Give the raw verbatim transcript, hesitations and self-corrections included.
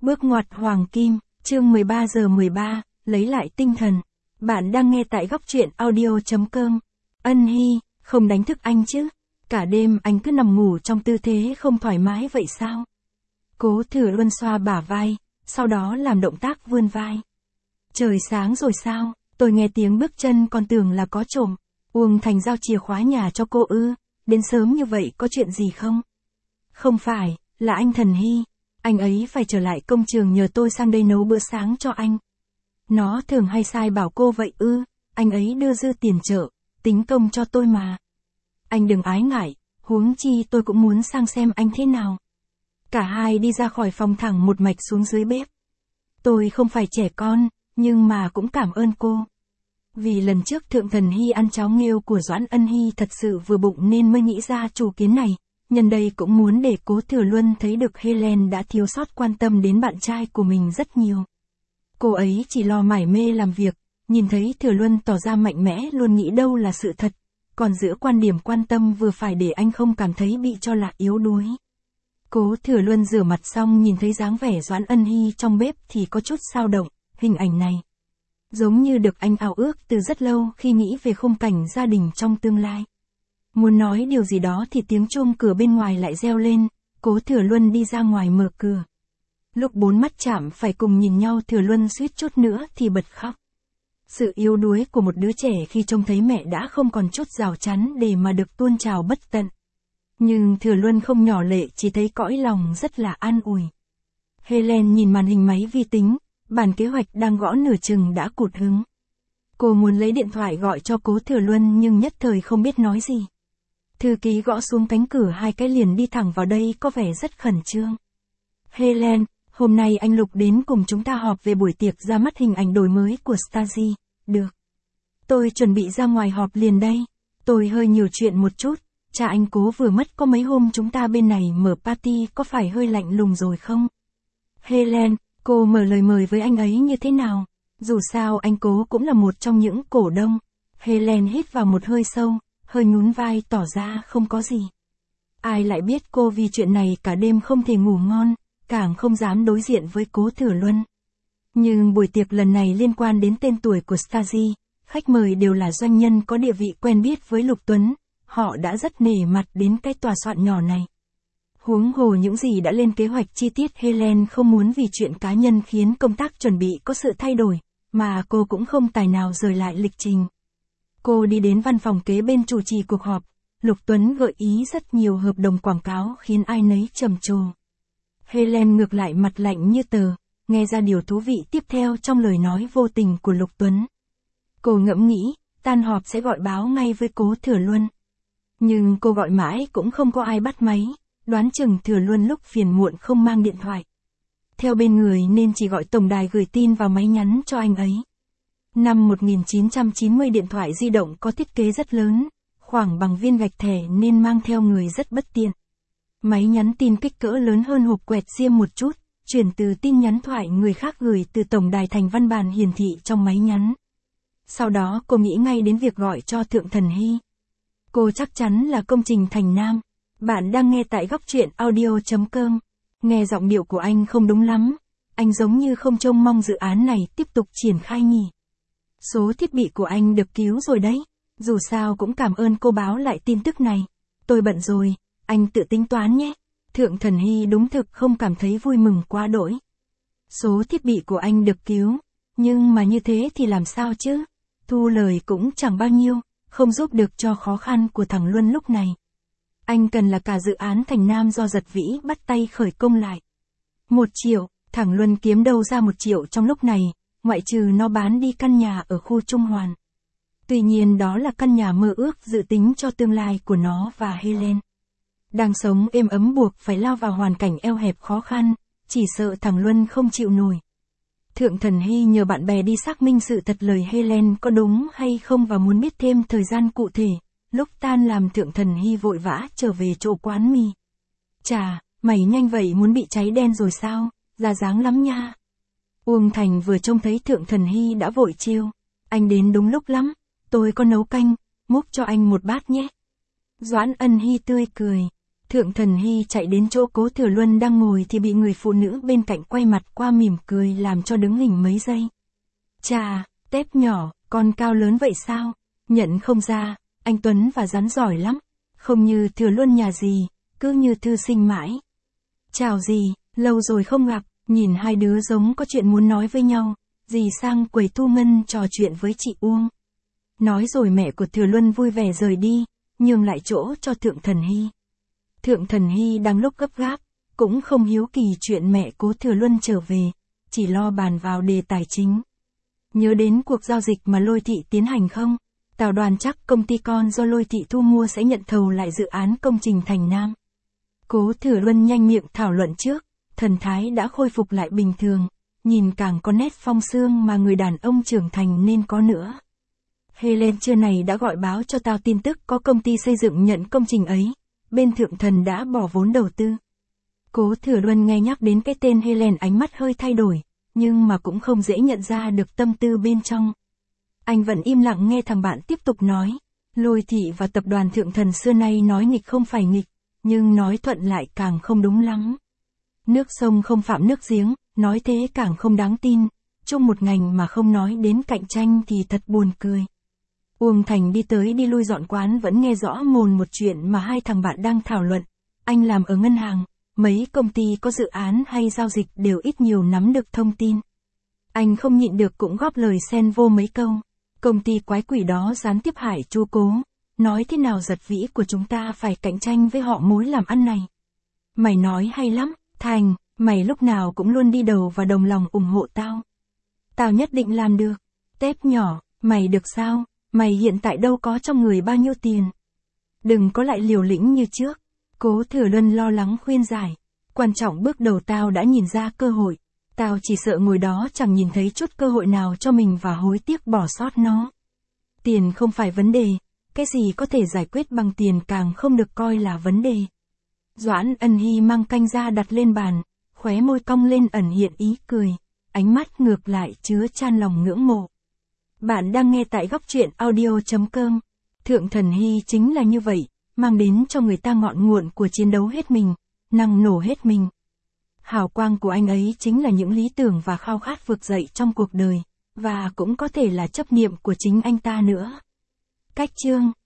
Bước ngoặt hoàng kim, chương mười ba giờ mười ba, lấy lại tinh thần. Bạn đang nghe tại góc truyện audio chấm com. Ân Hy, không đánh thức anh chứ? Cả đêm anh cứ nằm ngủ trong tư thế không thoải mái vậy sao? Cố Thừa Luân xoa bả vai, sau đó làm động tác vươn vai. Trời sáng rồi sao? Tôi nghe tiếng bước chân còn tưởng là có trộm. Uông Thành giao chìa khóa nhà cho cô ư? Đến sớm như vậy có chuyện gì không? Không phải, là anh Thần Hy. Anh ấy phải trở lại công trường nhờ tôi sang đây nấu bữa sáng cho anh. Nó thường hay sai bảo cô vậy ư? Anh ấy đưa dư tiền trợ, tính công cho tôi mà. Anh đừng ái ngại, huống chi tôi cũng muốn sang xem anh thế nào. Cả hai đi ra khỏi phòng thẳng một mạch xuống dưới bếp. Tôi không phải trẻ con, nhưng mà cũng cảm ơn cô. Vì lần trước Thượng Thần Hy ăn cháo nghêu của Doãn Ân Hy thật sự vừa bụng nên mới nghĩ ra chủ kiến này. Nhân đây cũng muốn để Cố Thừa Luân thấy được Helen đã thiếu sót quan tâm đến bạn trai của mình rất nhiều. Cô ấy chỉ lo mải mê làm việc, nhìn thấy Thừa Luân tỏ ra mạnh mẽ luôn nghĩ đâu là sự thật, còn giữ quan điểm quan tâm vừa phải để anh không cảm thấy bị cho là yếu đuối. Cố Thừa Luân rửa mặt xong nhìn thấy dáng vẻ Doãn Ân Hy trong bếp thì có chút xao động, hình ảnh này giống như được anh ao ước từ rất lâu khi nghĩ về khung cảnh gia đình trong tương lai. Muốn nói điều gì đó thì tiếng chuông cửa bên ngoài lại reo lên, Cố Thừa Luân đi ra ngoài mở cửa. Lúc bốn mắt chạm phải cùng nhìn nhau Thừa Luân suýt chút nữa thì bật khóc. Sự yếu đuối của một đứa trẻ khi trông thấy mẹ đã không còn chút rào chắn để mà được tuôn trào bất tận. Nhưng Thừa Luân không nhỏ lệ, chỉ thấy cõi lòng rất là an ủi. Helen nhìn màn hình máy vi tính, bản kế hoạch đang gõ nửa chừng đã cụt hứng. Cô muốn lấy điện thoại gọi cho Cố Thừa Luân nhưng nhất thời không biết nói gì. Thư ký gõ xuống cánh cửa hai cái liền đi thẳng vào đây có vẻ rất khẩn trương. Helen, hôm nay anh Lục đến cùng chúng ta họp về buổi tiệc ra mắt hình ảnh đổi mới của Stasi. Được. Tôi chuẩn bị ra ngoài họp liền đây. Tôi hơi nhiều chuyện một chút. Cha anh Cố vừa mất có mấy hôm chúng ta bên này mở party có phải hơi lạnh lùng rồi không? Helen, cô mở lời mời với anh ấy như thế nào? Dù sao anh Cố cũng là một trong những cổ đông. Helen hít vào một hơi sâu, hơi nhún vai tỏ ra không có gì. Ai lại biết cô vì chuyện này cả đêm không thể ngủ ngon, càng không dám đối diện với Cố Thừa Luân. Nhưng buổi tiệc lần này liên quan đến tên tuổi của Stasi, khách mời đều là doanh nhân có địa vị quen biết với Lục Tuấn, họ đã rất nể mặt đến cái tòa soạn nhỏ này. Huống hồ những gì đã lên kế hoạch chi tiết Helen không muốn vì chuyện cá nhân khiến công tác chuẩn bị có sự thay đổi, mà cô cũng không tài nào rời lại lịch trình. Cô đi đến văn phòng kế bên chủ trì cuộc họp, Lục Tuấn gợi ý rất nhiều hợp đồng quảng cáo khiến ai nấy trầm trồ. Helen ngược lại mặt lạnh như tờ, nghe ra điều thú vị tiếp theo trong lời nói vô tình của Lục Tuấn. Cô ngẫm nghĩ, tan họp sẽ gọi báo ngay với Cố Thừa Luân. Nhưng cô gọi mãi cũng không có ai bắt máy, đoán chừng Thừa Luân lúc phiền muộn không mang điện thoại. Theo bên người nên chỉ gọi tổng đài gửi tin vào máy nhắn cho anh ấy. Năm một nghìn chín trăm chín mươi điện thoại di động có thiết kế rất lớn, khoảng bằng viên gạch thẻ nên mang theo người rất bất tiện. Máy nhắn tin kích cỡ lớn hơn hộp quẹt diêm một chút, chuyển từ tin nhắn thoại người khác gửi từ tổng đài thành văn bản hiển thị trong máy nhắn. Sau đó cô nghĩ ngay đến việc gọi cho Thượng Thần Hy. Cô chắc chắn là công trình Thành Nam. Bạn đang nghe tại góc truyện audio chấm com. Nghe giọng điệu của anh không đúng lắm. Anh giống như không trông mong dự án này tiếp tục triển khai nhỉ. Số thiết bị của anh được cứu rồi đấy. Dù sao cũng cảm ơn cô báo lại tin tức này. Tôi bận rồi, anh tự tính toán nhé. Thượng Thần Hy đúng thực không cảm thấy vui mừng quá đỗi. Số thiết bị của anh được cứu. Nhưng mà như thế thì làm sao chứ? Thu lời cũng chẳng bao nhiêu, không giúp được cho khó khăn của thằng Luân lúc này. Anh cần là cả dự án Thành Nam do Giật Vĩ bắt tay khởi công lại. Một triệu, thằng Luân kiếm đâu ra một triệu trong lúc này, ngoại trừ nó bán đi căn nhà ở khu Trung Hoàn. Tuy nhiên đó là căn nhà mơ ước dự tính cho tương lai của nó và Helen. Đang sống êm ấm buộc phải lao vào hoàn cảnh eo hẹp khó khăn, chỉ sợ thằng Luân không chịu nổi. Thượng Thần Hy nhờ bạn bè đi xác minh sự thật lời Helen có đúng hay không và muốn biết thêm thời gian cụ thể. Lúc tan làm Thượng Thần Hy vội vã trở về chỗ quán mì. Chà, mày nhanh vậy muốn bị cháy đen rồi sao, ra dáng lắm nha. Uông Thành vừa trông thấy Thượng Thần Hy đã vội trêu. Anh đến đúng lúc lắm, tôi có nấu canh, múc cho anh một bát nhé. Doãn Ân Hy tươi cười. Thượng Thần Hy chạy đến chỗ Cố Thừa Luân đang ngồi thì bị người phụ nữ bên cạnh quay mặt qua mỉm cười làm cho đứng hình mấy giây. Chà, tép nhỏ, con cao lớn vậy sao? Nhận không ra, anh Tuấn và rắn giỏi lắm. Không như Thừa Luân nhà gì, cứ như thư sinh mãi. Chào dì, lâu rồi không gặp, nhìn hai đứa giống có chuyện muốn nói với nhau. Dì sang quầy thu ngân trò chuyện với chị Uông. Nói rồi mẹ của Thừa Luân vui vẻ rời đi, nhường lại chỗ cho Thượng Thần Hy. Thượng Thần Hy đang lúc gấp gáp, cũng không hiếu kỳ chuyện mẹ Cố Thừa Luân trở về, chỉ lo bàn vào đề tài chính. Nhớ đến cuộc giao dịch mà Lôi Thị tiến hành không? Tào Đoàn chắc công ty con do Lôi Thị thu mua sẽ nhận thầu lại dự án công trình Thành Nam. Cố Thừa Luân nhanh miệng thảo luận trước, thần thái đã khôi phục lại bình thường, nhìn càng có nét phong sương mà người đàn ông trưởng thành nên có nữa. Helen trưa này đã gọi báo cho tao tin tức có công ty xây dựng nhận công trình ấy, bên Thượng Thần đã bỏ vốn đầu tư. Cố Thừa Luân nghe nhắc đến cái tên Helen ánh mắt hơi thay đổi, nhưng mà cũng không dễ nhận ra được tâm tư bên trong. Anh vẫn im lặng nghe thằng bạn tiếp tục nói, Lôi Thị và tập đoàn Thượng Thần xưa nay nói nghịch không phải nghịch, nhưng nói thuận lại càng không đúng lắm. Nước sông không phạm nước giếng, nói thế càng không đáng tin, chung một ngành mà không nói đến cạnh tranh thì thật buồn cười. Uông Thành đi tới đi lui dọn quán vẫn nghe rõ mồn một chuyện mà hai thằng bạn đang thảo luận. Anh làm ở ngân hàng, mấy công ty có dự án hay giao dịch đều ít nhiều nắm được thông tin. Anh không nhịn được cũng góp lời xen vô mấy câu. Công ty quái quỷ đó gián tiếp hại chú Cố, nói thế nào giật vĩ của chúng ta phải cạnh tranh với họ mối làm ăn này. Mày nói hay lắm, Thành, mày lúc nào cũng luôn đi đầu và đồng lòng ủng hộ tao. Tao nhất định làm được. Tép nhỏ, mày được sao? Mày hiện tại đâu có trong người bao nhiêu tiền. Đừng có lại liều lĩnh như trước. Cố Thừa Luân lo lắng khuyên giải. Quan trọng bước đầu tao đã nhìn ra cơ hội. Tao chỉ sợ ngồi đó chẳng nhìn thấy chút cơ hội nào cho mình và hối tiếc bỏ sót nó. Tiền không phải vấn đề. Cái gì có thể giải quyết bằng tiền càng không được coi là vấn đề. Doãn Ân Hy mang canh ra đặt lên bàn, khóe môi cong lên ẩn hiện ý cười, ánh mắt ngược lại chứa chan lòng ngưỡng mộ. Bạn đang nghe tại góc truyện audio chấm com. Thượng Thần Hy chính là như vậy, mang đến cho người ta ngọn nguồn của chiến đấu hết mình, năng nổ hết mình. Hào quang của anh ấy chính là những lý tưởng và khao khát vực dậy trong cuộc đời, và cũng có thể là chấp niệm của chính anh ta nữa. Cách chương